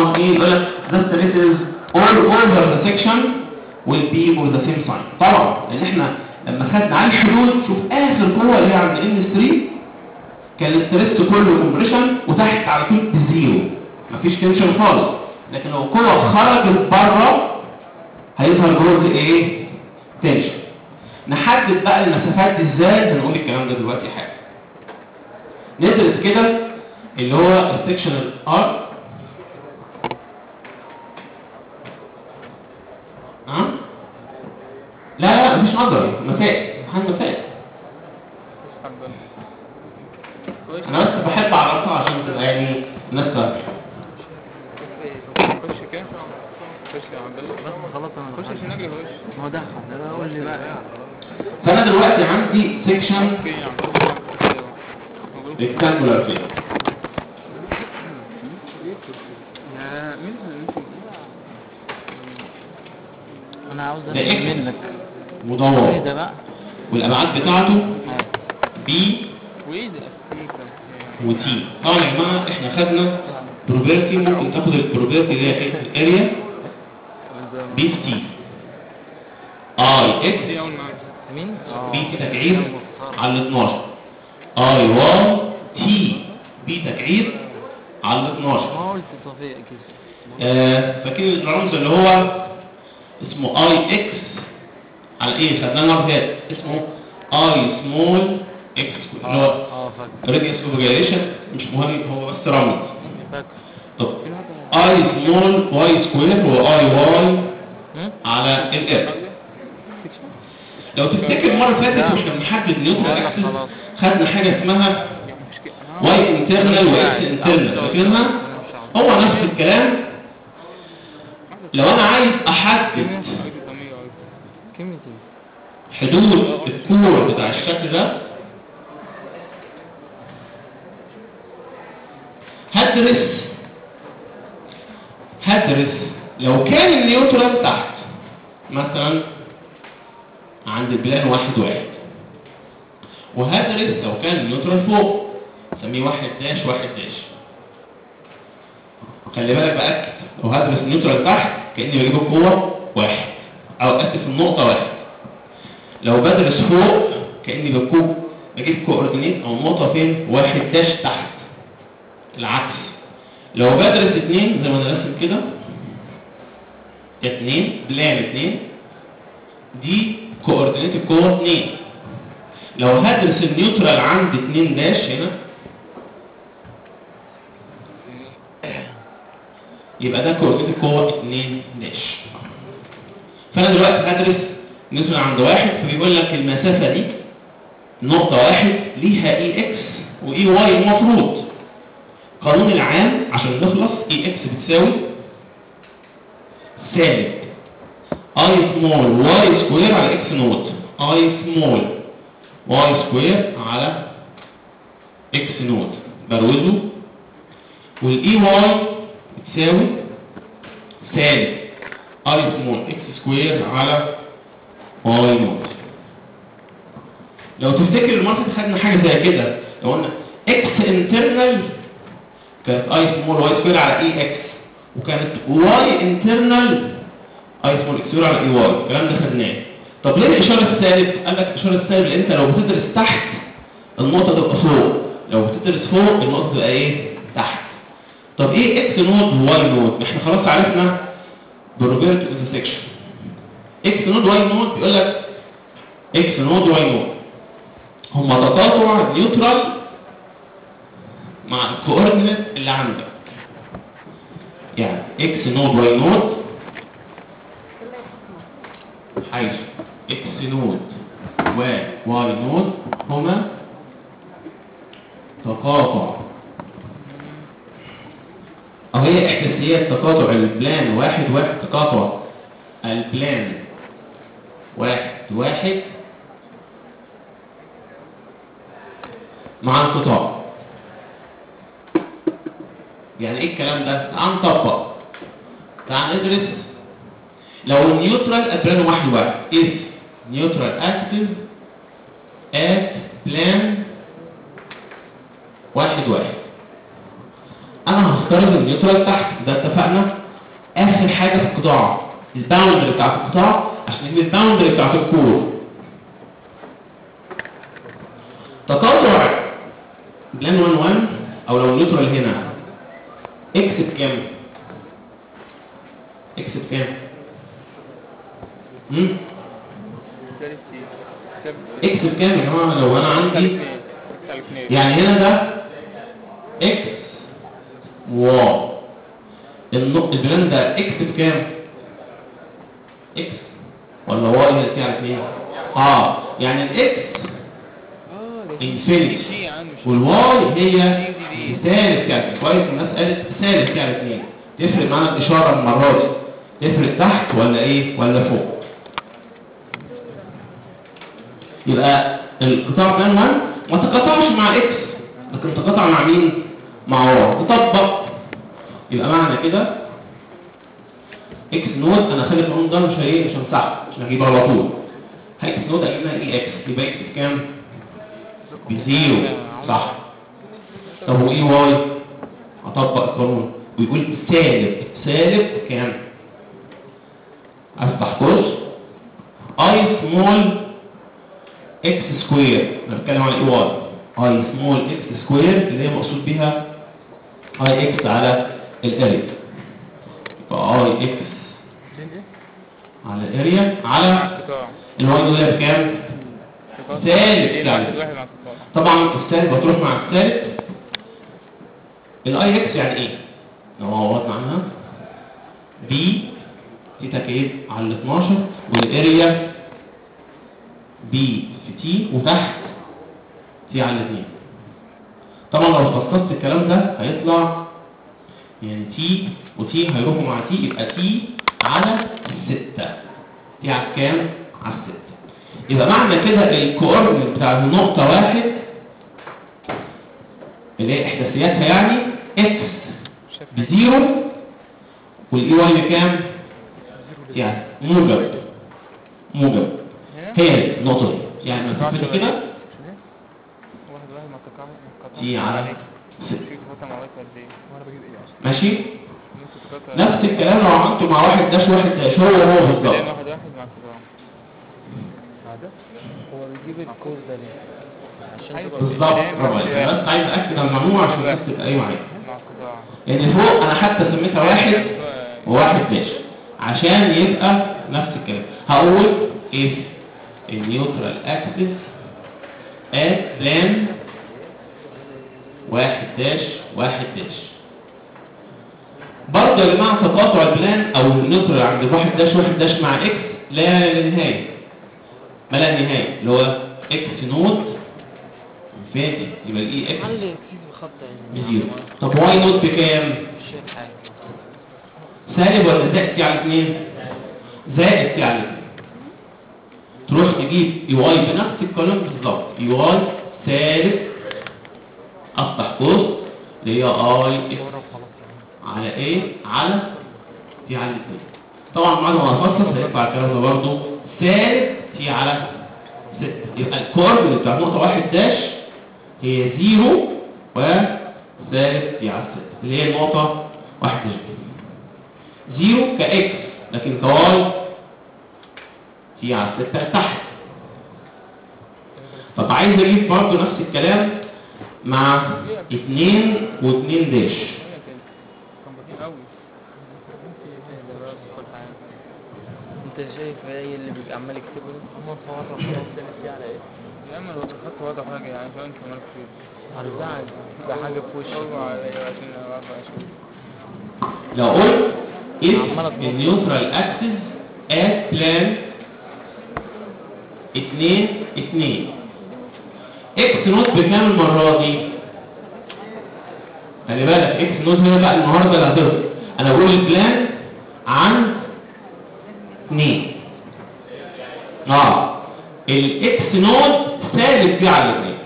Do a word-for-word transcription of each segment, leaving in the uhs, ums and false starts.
طبعا ايه يقول لك the stresses all over the section will be of the same sign. طبعا لان احنا لما خدنا على الحدود شوف اخر قوه اللي هي عند ان ثلاثة كان الاسترس كله كومبريشن وتحت على طول بزيرو مفيش تنشن خالص. لكن لو القوه خرجت بره هيظهر جزء ايه؟ تنشن. نحدد بقى المسافات دي ازاي؟ هنقول الكلام ده دلوقتي حاجه. ندرس كده اللي هو السكشنال ار. ها؟ لا لا مفيش نظري، مسائل، امتحان مسائل. انا بس بحب اعرفها عشان تبقى يعني الناس فاهمه. خش كده خش يا عبد الله بس خلاص انا خش عشان اجري خش ما هو دخل قول لي بقى. فانا دلوقتي عندي سيكشن ريكتانجولار كده. انا عاوز ده اكس منك مدور ايه ده بقى والابعاد بتاعته بي وايه ده وتي. طبعا يا جماعه احنا خدنا بروبرتي، ممكن تاخد البروبرتي اللي هي الاريا بي في تي اي اكس مين بي تي تكعيب على ال اتناشر اي واي تي بي تكعيب على ال اتناشر. ما قلت صفيه كده. آه فاكرين الرمز اللي هو اسمه اي اكس على ايه؟ خدناه المره اللي فاتت اسمه اي سمول اكس اللي هو اه فاكر راديوس اوف جايريشن، مش مهم هو بس رمز. فاكر. طب اي سمول واي سكوير هو اي واي على الاف. لو تفتكر المره اللي فاتت واحنا بنحدد نيوترال اكسس خدنا حاجه اسمها واي انترنال واكس انترنال، فاكرينها؟ هو نفس الكلام. لو انا عايز احدد حدود الكور بتاع الشكل ده هدرس هدرس لو كان النيوترال تحت مثلا عند البلان واحد واحد، وهدرس لو كان النيوترال فوق نسميه واحد داش واحد داش. خلي بالك بأكد لو هدرس النيوترال تحت كأني بجيب القوة واحد أو أسف النقطة واحد. لو بدرس فوق كأني بجيب بجيب كوردينيت أو النقطة فين؟ واحد داش تحت. العكس لو بدرس اتنين زي ما انا راسم كده اتنين بلان اتنين دي كوردينيت القوة اتنين. لو هدرس النيوترال عند اتنين داش هنا يبقى ده كوردينيت القوة اتنين داش. فانا دلوقتي هدرس نيوترال عند واحد، فبيقول لك المسافة دي نقطة واحد ليها اي اكس واي واي. المفروض القانون العام عشان نخلص اي اكس بتساوي سالب اي سمول واي سكوير على اكس نوت. اي سمول واي سكوير على اكس نوت بروزه، والاي واي بتساوي سالب اي سمول اكس سكوير على واي نوت. لو تفتكر المره اللي خدنا حاجه زي كده لو قلنا اكس انترنال كانت اي سمول واي سكوير على اي اكس، وكانت واي انترنال اي سمول اكس سكوير على اي واي. الكلام ده خدناه. طب ليه الاشاره السالب؟ قال لك الاشاره السالب لان انت لو بتدرس تحت النقطه تبقى فوق، لو بتدرس فوق النقطه تبقى ايه؟ تحت. طب ايه اكس نود وواي نود؟ احنا خلاص عرفنا بروبرتي اوف ذا سيكشن. اكس نود واي نود بيقول لك اكس نود واي نود هما تقاطع نيوترال مع الكوردينيت اللي عندك. يعني اكس نود واي نود حيث اكس نود وواي نود هما تقاطع او هي احداثيات تقاطع البلان واحد واحد، تقاطع البلان واحد واحد مع انقطاع. يعني ايه الكلام ده؟ تعال نطبق، تعال ندرس لو النيوترال at plan واحد واحد if neutral active at plan واحد واحد، انا هنفترض النيوترال تحت، ده اتفقنا اخر حاجه في القطاع الباوندري بتاعت القطاع عشان نجيب الباوندري بتاعت الكور. تقاطع بلان واحد واحد او لو النيوترال هنا اكس بكام؟ اكس بكام؟ امم اكس بكام يا جماعه؟ لو انا عندي يعني هنا ده اكس واو، البلان ده اكس بكام؟ اكس ولا واي هنا تي على اتنين؟ اه يعني الاكس انفينيتي والواي هي سالب تي على اتنين. كويس الناس قالت سالب تي على اتنين. تفرق معانا الاشاره المره دي، تفرق تحت ولا ايه ولا فوق؟ يبقى القطاع بلان واحد ما تقاطعش مع اكس لكن تقاطع مع مين؟ مع واي. تطبق يبقى معنى كده اكس نود، انا خلي القانون ده مش هي مش همسحه عشان اجيبه على طول. اكس نود قلنا اي اكس يبقى اكس بكام؟ بزيرو صح. طب واي واي؟ اطبق القانون ويقول سالب سالب كام؟ افتح قوس اي سمول اكس سكوير، انا بتكلم عن اي واي، اي سمول اكس سكوير اللي هي مقصود بيها اي اكس على الاريا. يبقى اي اكس على الاريا على الواي اللي هي بكام؟ سالب يعني. طبعا السالب هتروح مع السالب. الاي اكس يعني ايه؟ لو عوضنا عنها بي تيتا كيب على اتناشر والاريا بي في تي وتحت تي على اتنين. طبعا لو فصصت الكلام ده هيطلع يعني تي وتي هيروحوا مع تي يبقى تي على ستة. تي على كام؟ على ستة. يبقى معنى كده الكوردينيت بتاع النقطة واحد اللي هي احداثياتها يعني اكس بزيرو والاي واي بكام؟ يعني موجب موجب هي النقطة دي. يعني مسافة كده تي على ستة. ماشي؟ نفس الكلام لو عملته مع واحد داش واحد داش هو هو بالظبط. هو بيجيب الكور ده ليه؟ عشان بالظبط. انا بس عايز اكد على المعلومه عشان الناس تبقى ايوه معايا. يعني فوق انا حتى سميتها واحد وواحد داش عشان يبقى نفس الكلام. هقول if النيوترال اكسس at plan واحد داش واحد داش. برضه يا جماعه تقاطع البلان او النيوترال عند الواحد داش واحد داش مع اكس لا نهايه ما لا نهايه اللي هو اكس نود انفينيتي يبقى الاي اكس بزيرو. طب واي نود بكام؟ مش شايف حاجه. سالب ولا زائد تي على اتنين؟ زائد تي على اتنين. تروح تجيب اي واي بنفس القانون بالظبط. اي واي سالب افتح قوس اللي هي اي اكس على ايه؟ على تي على اتنين. طبعا بعد ما افصص هيطلع الكلام ده برضه سالب تي على ستة. يبقى الكوردينيت بتاع نقطة واحد داش هي زيرو وسالب تي على ستة اللي هي النقطة واحد داش دي. زيرو كاكس لكن كواي تي على ستة تحت. طب عايز اجيب برضه نفس الكلام مع اتنين واتنين داش. انت شايف ايه اللي بيبقى عمال يكتبه ده؟ هم صوروا خلاص تي على ايه؟ يا عم لو دخلت وضع حاجه يعني شو انت مالك فيه؟ هتزعل ده حاجه في وشك عشان اشوف. لو قلت if النيوترال اكسس at plan اتنين اتنين اكس نوت بكام المره دي؟ خلي بالك اكس نوت هنا بقى النهارده اللي هتظهر. انا بقول البلان عند اتنين. اه الاكس نود سالب تي على اتنين.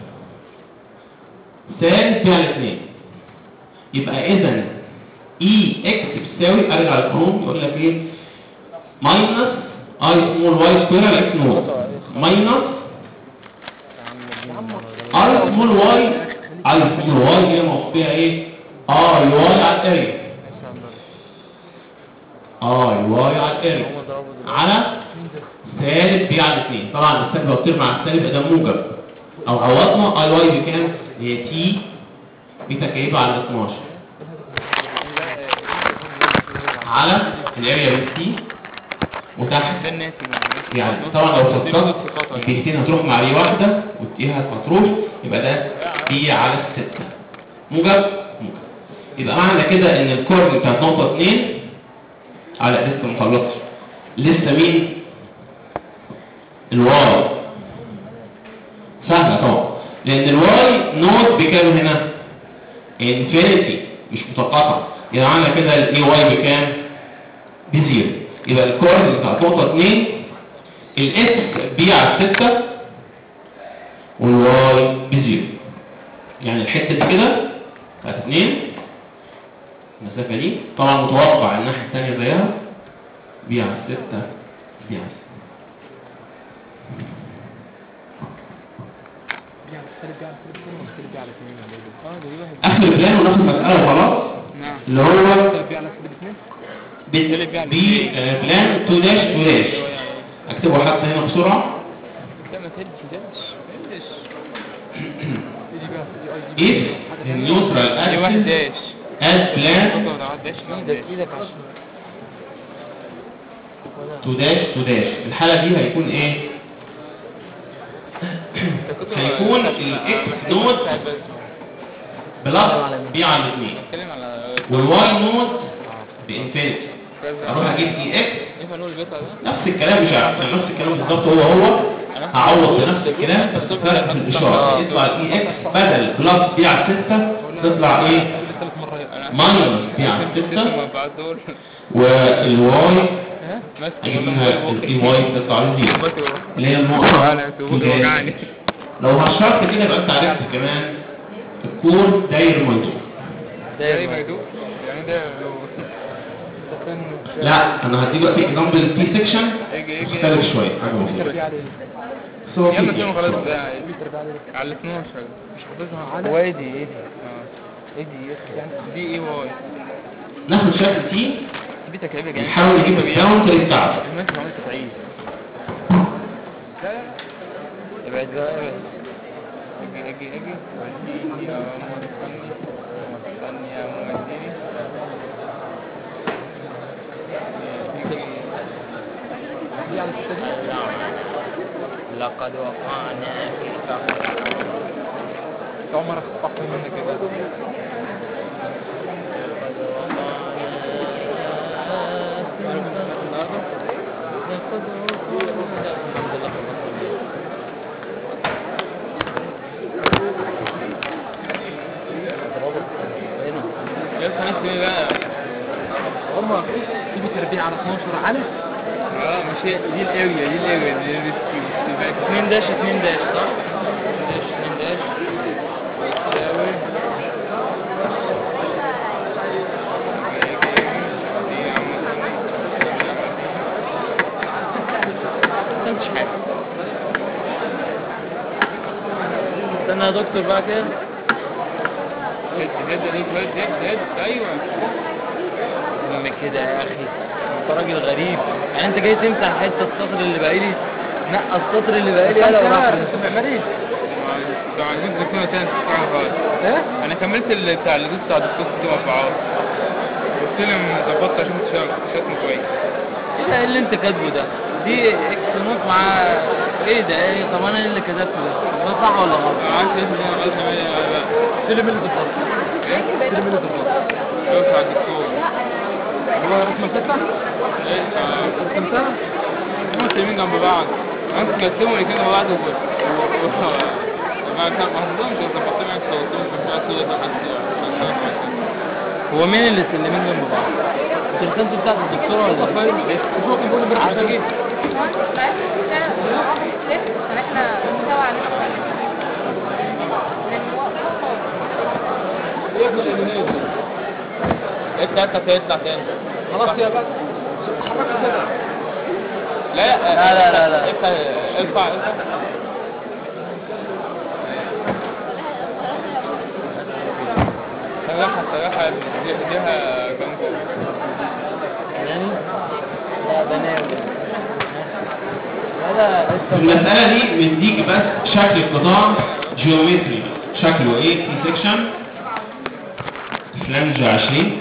سالب تي على اتنين. يبقى اذا اي اكس بتساوي ارجع للقانون يقول لك ايه؟ ماينس اي سمول واي سكوير على اكس نود ماينس اي سمول واي. اي سمول واي هي موصوف بيها ايه؟ اي واي على الاريا. ماشي يا عم بدر. اي واي على الاريا هو ضربه دلوقتي. على سالب بي على اتنين. طبعا السالب لو طير مع السالب ده موجب. او عوضنا اي واي بكام؟ هي تي بيتا كايبه على اتناشر على الاريا بي سي وتحت ده الناتج يعني. طبعا لو فصلت البيتين هتروح مع ري واحده والتي هتروح، يبقى ده بي على الستة موجب موجب. يبقى معنى كده ان الكورد بتاعت نقطه اتنين على لسه مخلصش لسه مين؟ الواي. سهله طبعا لان الواي نود بكام هنا؟ انفينيتي مش متقاطع. يبقى معنى كده الاي واي بكام؟ بزيرو. يبقى الكورد بتاعت نقطه اتنين الاكس بي على ستة والواي بزيرو. يعني الحته دي كده بتاعت اتنين المسافه دي طبعا متوقع الناحيه الثانيه زيها بي على ستة بي على ستة. بي على السالب بي على السالب اتنين والسالب بي على اتنين يا بيبي. اه ده دي واحد. اخر البلان وناخد مساله خلاص نعم. اللي هو السالب بي على السالب اتنين بي بي آه، بلان اتنين داش اتنين داش. اكتبه حتى هنا بسرعه. لا ما تهدش تهدش تهدش. اي دي بي على سي دي اي دي if the neutral دي واحد axis داش. as planned فكر ده واحد داش. ايدك ايدك عشان اتنين داش اتنين داش. الحاله دي هيكون ايه؟ هيكون الاكس نود بلس بي على الاثنين بتكلم على والواي نود بانفينيتي. اروح اجيب اي اكس ينفع نقول البيطة ده؟ نفس الكلام مش عارف يعني نفس الكلام بالظبط هو هو هعوض بنفس الكلام بس فرق في الاشاره. يطلع الاي اكس بدل بلس بي على ستة تطلع ايه؟ ثلاث مرات ماينس بي على ستة بعد دول والواي ماسك اجيبها الاي واي تطلع لزيرو اللي هي النقطه انا توجعني. لو هشرت كده يبقى انت عرفت كمان الكور داير ميدور. ده ما يدوب يعني ده لا انا هدي دلوقتي اكزامبل بي سيكشن يجي يجي مختلف شويه حاجه بي بسيطه على بس هو يلا في كده خلاص شوية. ده متر بي على على اتناشر. مش حافظها على وادي ايه دي؟ اه ايه دي يعني دي ايه واي؟ ناخد شكل تي دي تكعيبه جامده. نحاول نجيب الباونتري بتاعته. ماشي ما عملت تعيد. ابعد بقى ابعد. اجي اجي اجي وديني يا ماما استني استني يا ماما اديني. بي على ستة دي لقد وقعنا في فخ. عمرك خطفت منك يا بس هما دي بتربيع على اتناشر على اه مش هي دي الاريا دي الاريا دي الريسكي. اتنين داش اتنين داش صح؟ اتنين داش اتنين داش بتساوي مش حاجة. استنى يا دكتور بقى كده. هد هد هد هد هد ايوه ام كده يا اخي انت راجل غريب. يعني انت جاي تمسح حته السطر اللي باقي لي. نقى السطر اللي باقي لي يلا وراح رسم معماري انتوا عايزين تذكروا تاني تسمعوا خالص. ايه انا كملت ال- بتاع اللي بتاع الدكتور في مربعات. والسلم ظبطت عشان شكله كويس. ايه ده اللي انت كاتبه ده؟ دي اكس نوت مع ايه ده؟ ايه طب انا ايه اللي كتبته ده؟ ده صح ولا غلط؟ عارف ايه اللي انا غلط ايه؟ سلم اللي ظبط سلم اللي ظبط شوف على الدكتور. هو رسمة ستة ايه اه رسمتها هم سلمين جنب بعض. انت تقسموا كده مع بعض ما كان محظوظ كده ظبطت معاك صوت هو مين اللي سلمين جنب بعض؟ انت رسمت بتاعت الدكتوره ولا ايه؟ مش هو كان بيقول امبارح عشان ايه؟ احنا سوا على ايه ابن الالمانيين انت انت هتطلع تاني خلاص يا بس حركها كده لا لا لا لا لا ارفع ارفع ارفع صراحة صراحة ليها كام كوم؟ يعني لا بناوي هذا في المسألة دي مديك بس شكل القطاع جيومتري، شكله ايه؟ سي سيكشن فلانج عشرين